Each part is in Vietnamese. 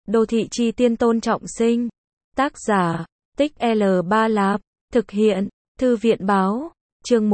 Đô thị chi tiên Tôn Trọng Sinh. Tác giả, Tích L Ba Lạp. Thực hiện, Thư viện Báo. Chương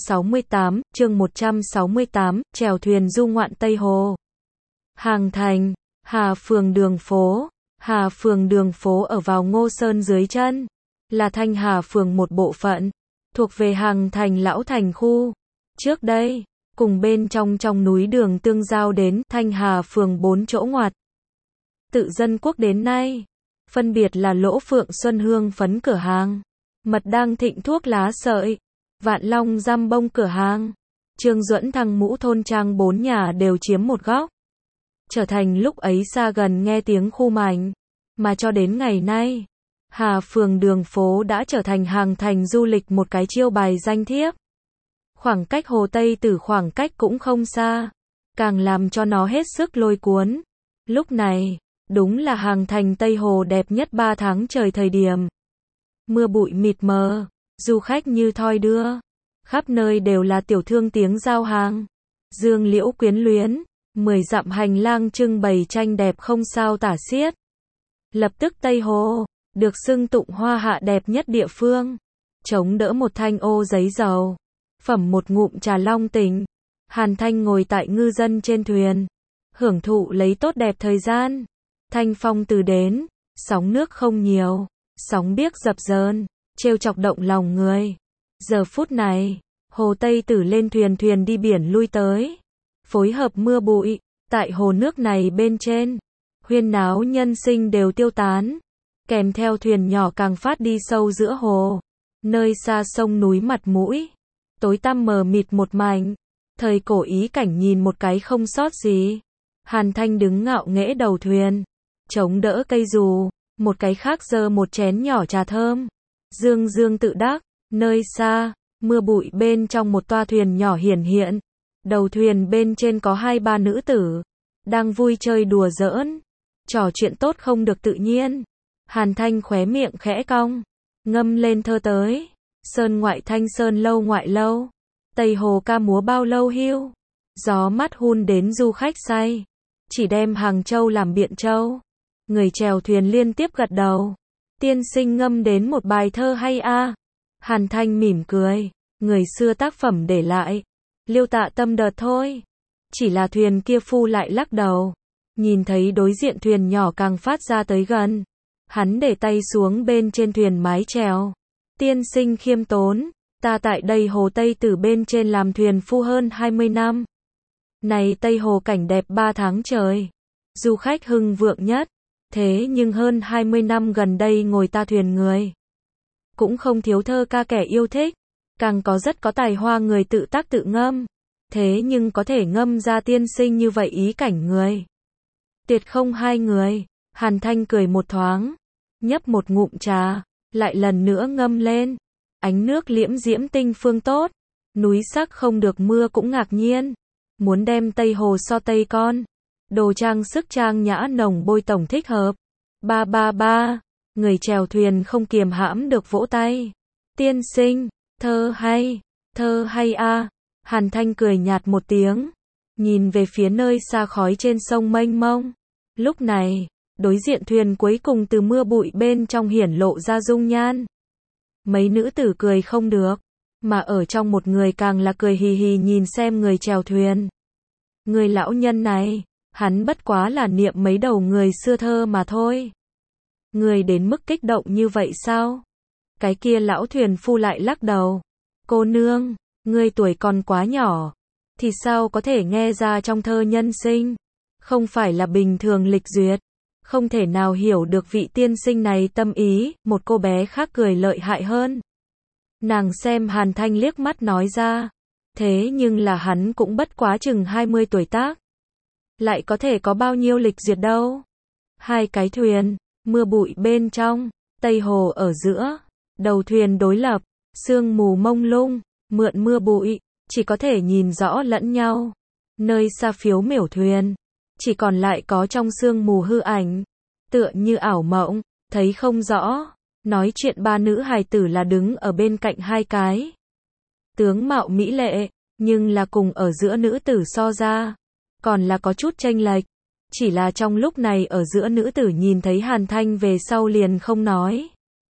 168, chèo thuyền du ngoạn Tây Hồ. Hàng Thành, Hà Phường đường phố. Hà Phường đường phố ở vào Ngô Sơn dưới chân, là Thanh Hà Phường một bộ phận, thuộc về Hàng Thành Lão Thành khu. Trước đây, cùng bên trong núi đường tương giao đến Thanh Hà Phường 4 chỗ ngoặt. Tự dân quốc đến nay, phân biệt là Lỗ Phượng Xuân Hương phấn cửa hàng, Mật Đang Thịnh thuốc lá sợi, Vạn Long Giam Bông cửa hàng, Trương Duẫn Thăng Mũ thôn trang 4 nhà đều chiếm một góc. Trở thành lúc ấy xa gần nghe tiếng khu mảnh, mà cho đến ngày nay, Hà Phường đường phố đã trở thành Hàng Thành du lịch một cái chiêu bài danh thiếp. Khoảng cách Hồ Tây Tử khoảng cách cũng không xa, càng làm cho nó hết sức lôi cuốn. Lúc này, đúng là Hàng Thành Tây Hồ đẹp nhất 3 tháng trời thời điểm. Mưa bụi mịt mờ, du khách như thoi đưa, khắp nơi đều là tiểu thương tiếng giao hàng, dương liễu quyến luyến, 10 dặm hành lang trưng bày tranh đẹp không sao tả xiết. Lập tức Tây Hồ được xưng tụng hoa hạ đẹp nhất địa phương. Chống đỡ một thanh ô giấy dầu, phẩm một ngụm trà long tỉnh, Hàn Thanh ngồi tại ngư dân trên thuyền, hưởng thụ lấy tốt đẹp thời gian. Thanh phong từ đến, sóng nước không nhiều, sóng biếc dập dờn, trêu chọc động lòng người. Giờ phút này, Hồ Tây Tử lên thuyền đi biển lui tới, phối hợp mưa bụi, tại hồ nước này bên trên, huyên náo nhân sinh đều tiêu tán, kèm theo thuyền nhỏ càng phát đi sâu giữa hồ, nơi xa sông núi mặt mũi, tối tăm mờ mịt một mảnh, thời cổ ý cảnh nhìn một cái không sót gì. Hàn Thanh đứng ngạo nghễ đầu thuyền, chống đỡ cây dù, một cái khác giơ một chén nhỏ trà thơm, dương dương tự đắc. Nơi xa, mưa bụi bên trong một toa thuyền nhỏ hiển hiện, đầu thuyền bên trên có 2-3 nữ tử, đang vui chơi đùa giỡn, trò chuyện tốt không được tự nhiên. Hàn Thanh khóe miệng khẽ cong, ngâm lên thơ tới, sơn ngoại thanh sơn lâu ngoại lâu, Tây Hồ ca múa bao lâu hưu, gió mát hun đến du khách say, chỉ đem Hàng Châu làm Biện Châu. Người chèo thuyền liên tiếp gật đầu, tiên sinh ngâm đến một bài thơ hay a. Hàn Thanh mỉm cười, người xưa tác phẩm để lại, liêu tạ tâm đợt thôi. Chỉ là thuyền kia phu lại lắc đầu, nhìn thấy đối diện thuyền nhỏ càng phát ra tới gần, hắn để tay xuống bên trên thuyền mái chèo. Tiên sinh khiêm tốn, ta tại đây Hồ Tây Tử bên trên làm thuyền phu hơn 20 năm. Này Tây Hồ cảnh đẹp 3 tháng trời, du khách hưng vượng nhất, thế nhưng hơn 20 năm gần đây ngồi ta thuyền người, cũng không thiếu thơ ca kẻ yêu thích, càng có rất có tài hoa người tự tác tự ngâm, thế nhưng có thể ngâm ra tiên sinh như vậy ý cảnh người. Tuyệt không hai người. Hàn Thanh cười một thoáng, nhấp một ngụm trà, lại lần nữa ngâm lên. Ánh nước liễm diễm tinh phương tốt, núi sắc không được mưa cũng ngạc nhiên. Muốn đem Tây Hồ so Tây con, đồ trang sức trang nhã nồng bôi tổng thích hợp. Ba, người chèo thuyền không kiềm hãm được vỗ tay. Tiên sinh, thơ hay a. Hàn Thanh cười nhạt một tiếng, nhìn về phía nơi xa khói trên sông mênh mông. Lúc này, đối diện thuyền cuối cùng từ mưa bụi bên trong hiển lộ ra dung nhan. Mấy nữ tử cười không được, mà ở trong một người càng là cười hì hì nhìn xem người chèo thuyền. Người lão nhân này, hắn bất quá là niệm mấy đầu người xưa thơ mà thôi. Người đến mức kích động như vậy sao? Cái kia lão thuyền phu lại lắc đầu. Cô nương, ngươi tuổi còn quá nhỏ, thì sao có thể nghe ra trong thơ nhân sinh? Không phải là bình thường lịch duyệt, không thể nào hiểu được vị tiên sinh này tâm ý. Một cô bé khác cười lợi hại hơn. Nàng xem Hàn Thanh liếc mắt nói ra, thế nhưng là hắn cũng bất quá chừng 20 tuổi tác, lại có thể có bao nhiêu lịch duyệt đâu. Hai cái thuyền, mưa bụi bên trong, Tây Hồ ở giữa, đầu thuyền đối lập, sương mù mông lung, mượn mưa bụi, chỉ có thể nhìn rõ lẫn nhau. Nơi xa phiếu miểu thuyền, chỉ còn lại có trong sương mù hư ảnh, tựa như ảo mộng, thấy không rõ. Nói chuyện ba nữ hài tử là đứng ở bên cạnh hai cái tướng mạo mỹ lệ, nhưng là cùng ở giữa nữ tử so ra, còn là có chút chênh lệch. Chỉ là trong lúc này ở giữa nữ tử nhìn thấy Hàn Thanh về sau liền không nói.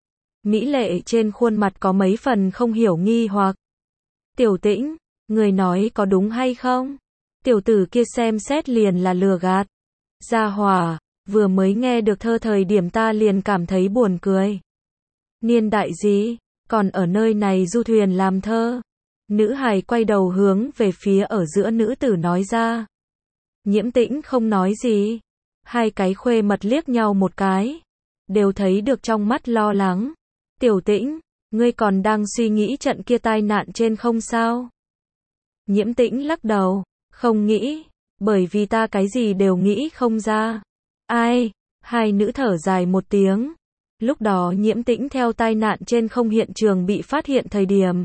Mỹ lệ trên khuôn mặt có mấy phần không hiểu nghi hoặc. Tiểu Tĩnh, người nói có đúng hay không? Tiểu tử kia xem xét liền là lừa gạt. Gia hỏa, vừa mới nghe được thơ thời điểm ta liền cảm thấy buồn cười. Niên đại gì, còn ở nơi này du thuyền làm thơ. Nữ hài quay đầu hướng về phía ở giữa nữ tử nói ra. Nhiễm Tĩnh không nói gì. Hai cái khuê mật liếc nhau một cái. Đều thấy được trong mắt lo lắng. Tiểu Tĩnh, ngươi còn đang suy nghĩ trận kia tai nạn trên không sao? Nhiễm Tĩnh lắc đầu, không nghĩ, bởi vì ta cái gì đều nghĩ không ra. Ai? Hai nữ thở dài một tiếng. Lúc đó Nhiễm Tĩnh theo tai nạn trên không hiện trường bị phát hiện thời điểm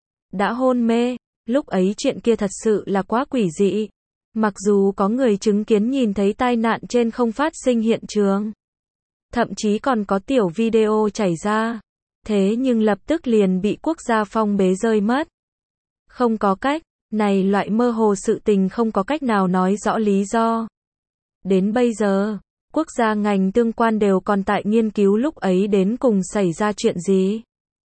đã hôn mê, lúc ấy chuyện kia thật sự là quá quỷ dị. Mặc dù có người chứng kiến nhìn thấy tai nạn trên không phát sinh hiện trường, thậm chí còn có tiểu video chảy ra, thế nhưng lập tức liền bị quốc gia phong bế rơi mất. Không có cách, này loại mơ hồ sự tình không có cách nào nói rõ lý do. Đến bây giờ, quốc gia ngành tương quan đều còn tại nghiên cứu lúc ấy đến cùng xảy ra chuyện gì.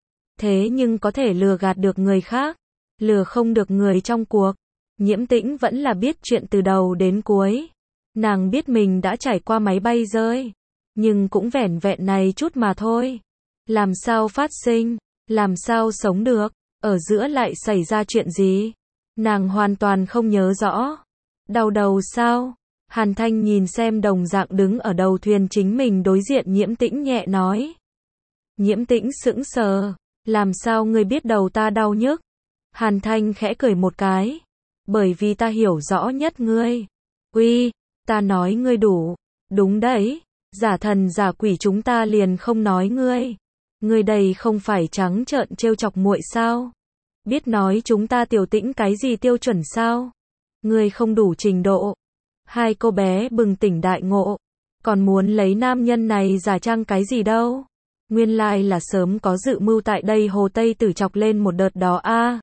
Thế nhưng có thể lừa gạt được người khác, lừa không được người trong cuộc. Nhiễm Tĩnh vẫn là biết chuyện từ đầu đến cuối. Nàng biết mình đã trải qua máy bay rơi, nhưng cũng vẻn vẹn này chút mà thôi. Làm sao phát sinh, làm sao sống được, ở giữa lại xảy ra chuyện gì? Nàng hoàn toàn không nhớ rõ. Đau đầu sao? Hàn Thanh nhìn xem đồng dạng đứng ở đầu thuyền chính mình đối diện Nhiễm Tĩnh nhẹ nói. Nhiễm Tĩnh sững sờ, làm sao ngươi biết đầu ta đau nhức? Hàn Thanh khẽ cười một cái. Bởi vì ta hiểu rõ nhất ngươi. Uy, ta nói ngươi đủ. Đúng đấy, giả thần giả quỷ chúng ta liền không nói ngươi. Ngươi đây không phải trắng trợn trêu chọc muội sao? Biết nói chúng ta Tiểu Tĩnh cái gì tiêu chuẩn sao? Ngươi không đủ trình độ. Hai cô bé bừng tỉnh đại ngộ. Còn muốn lấy nam nhân này giả trang cái gì đâu? Nguyên lai là sớm có dự mưu tại đây Hồ Tây Tử chọc lên một đợt đó a.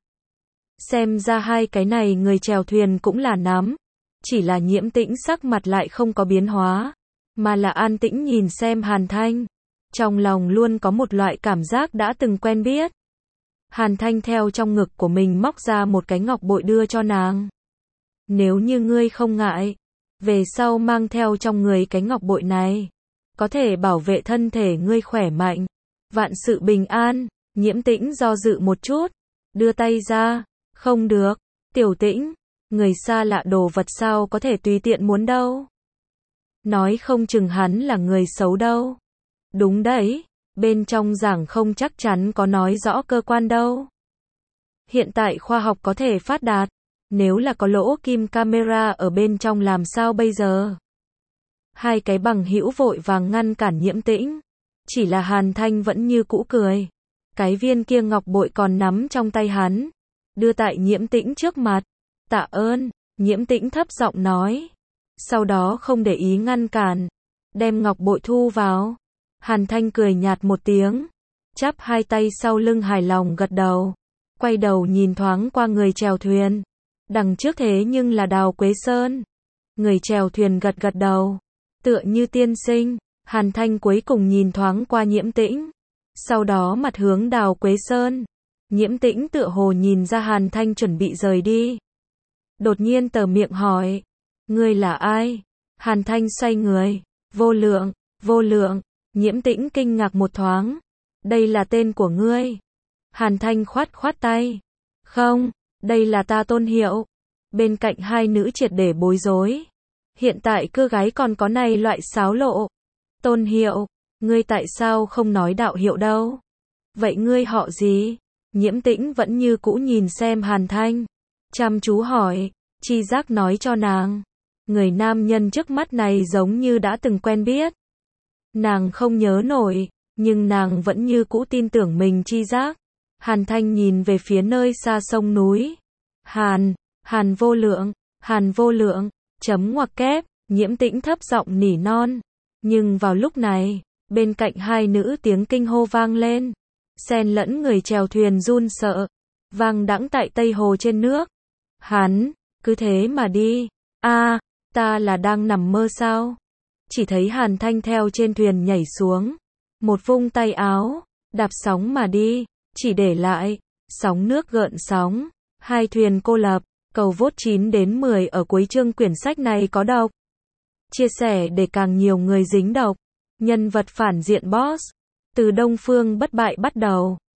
Xem ra hai cái này người chèo thuyền cũng là nắm. Chỉ là Nhiễm Tĩnh sắc mặt lại không có biến hóa, mà là an tĩnh nhìn xem Hàn Thanh. Trong lòng luôn có một loại cảm giác đã từng quen biết. Hàn Thanh theo trong ngực của mình móc ra một cái ngọc bội đưa cho nàng. Nếu như ngươi không ngại, về sau mang theo trong người cái ngọc bội này, có thể bảo vệ thân thể ngươi khỏe mạnh, vạn sự bình an. Nhiễm Tĩnh do dự một chút, đưa tay ra. Không được, Tiểu Tĩnh, người xa lạ đồ vật sao có thể tùy tiện muốn đâu. Nói không chừng hắn là người xấu đâu. Đúng đấy, bên trong giảng không chắc chắn có nói rõ cơ quan đâu. Hiện tại khoa học có thể phát đạt, nếu là có lỗ kim camera ở bên trong làm sao bây giờ? Hai cái bằng hữu vội vàng ngăn cản Nhiễm Tĩnh. Chỉ là Hàn Thanh vẫn như cũ cười. Cái viên kia ngọc bội còn nắm trong tay hắn, đưa tại Nhiễm Tĩnh trước mặt. Tạ ơn, Nhiễm Tĩnh thấp giọng nói. Sau đó không để ý ngăn cản, đem ngọc bội thu vào. Hàn Thanh cười nhạt một tiếng, chắp hai tay sau lưng hài lòng gật đầu. Quay đầu nhìn thoáng qua người chèo thuyền. Đằng trước thế nhưng là Đào Quế Sơn. Người chèo thuyền gật gật đầu, tựa như tiên sinh. Hàn Thanh cuối cùng nhìn thoáng qua Nhiễm Tĩnh, sau đó mặt hướng Đào Quế Sơn. Nhiễm Tĩnh tựa hồ nhìn ra Hàn Thanh chuẩn bị rời đi, đột nhiên tờ miệng hỏi, ngươi là ai? Hàn Thanh xoay người, vô lượng, vô lượng. Nhiễm Tĩnh kinh ngạc một thoáng, đây là tên của ngươi? Hàn Thanh khoát khoát tay, không, đây là ta tôn hiệu. Bên cạnh hai nữ triệt để bối rối, hiện tại cưa gái còn có này loại xáo lộ. Tôn hiệu, ngươi tại sao không nói đạo hiệu đâu? Vậy ngươi họ gì? Nhiễm Tĩnh vẫn như cũ nhìn xem Hàn Thanh, chăm chú hỏi, chi giác nói cho nàng. Người nam nhân trước mắt này giống như đã từng quen biết. Nàng không nhớ nổi, nhưng nàng vẫn như cũ tin tưởng mình chi giác. Hàn Thanh nhìn về phía nơi xa sông núi. Hàn vô lượng, chấm ngoặc kép, Nhiễm Tĩnh thấp giọng nỉ non. Nhưng vào lúc này, bên cạnh hai nữ tiếng kinh hô vang lên. Xen lẫn người chèo thuyền run sợ, vang đãng tại Tây Hồ trên nước. Hắn, cứ thế mà đi. Ta là đang nằm mơ sao? Chỉ thấy Hàn Thanh theo trên thuyền nhảy xuống. Một vung tay áo, đạp sóng mà đi, chỉ để lại sóng nước gợn sóng, hai thuyền cô lập. Cầu vote 9 đến 10 ở cuối chương quyển sách này có độc. Chia sẻ để càng nhiều người dính độc. Nhân vật phản diện boss. Từ Đông Phương bất bại bắt đầu.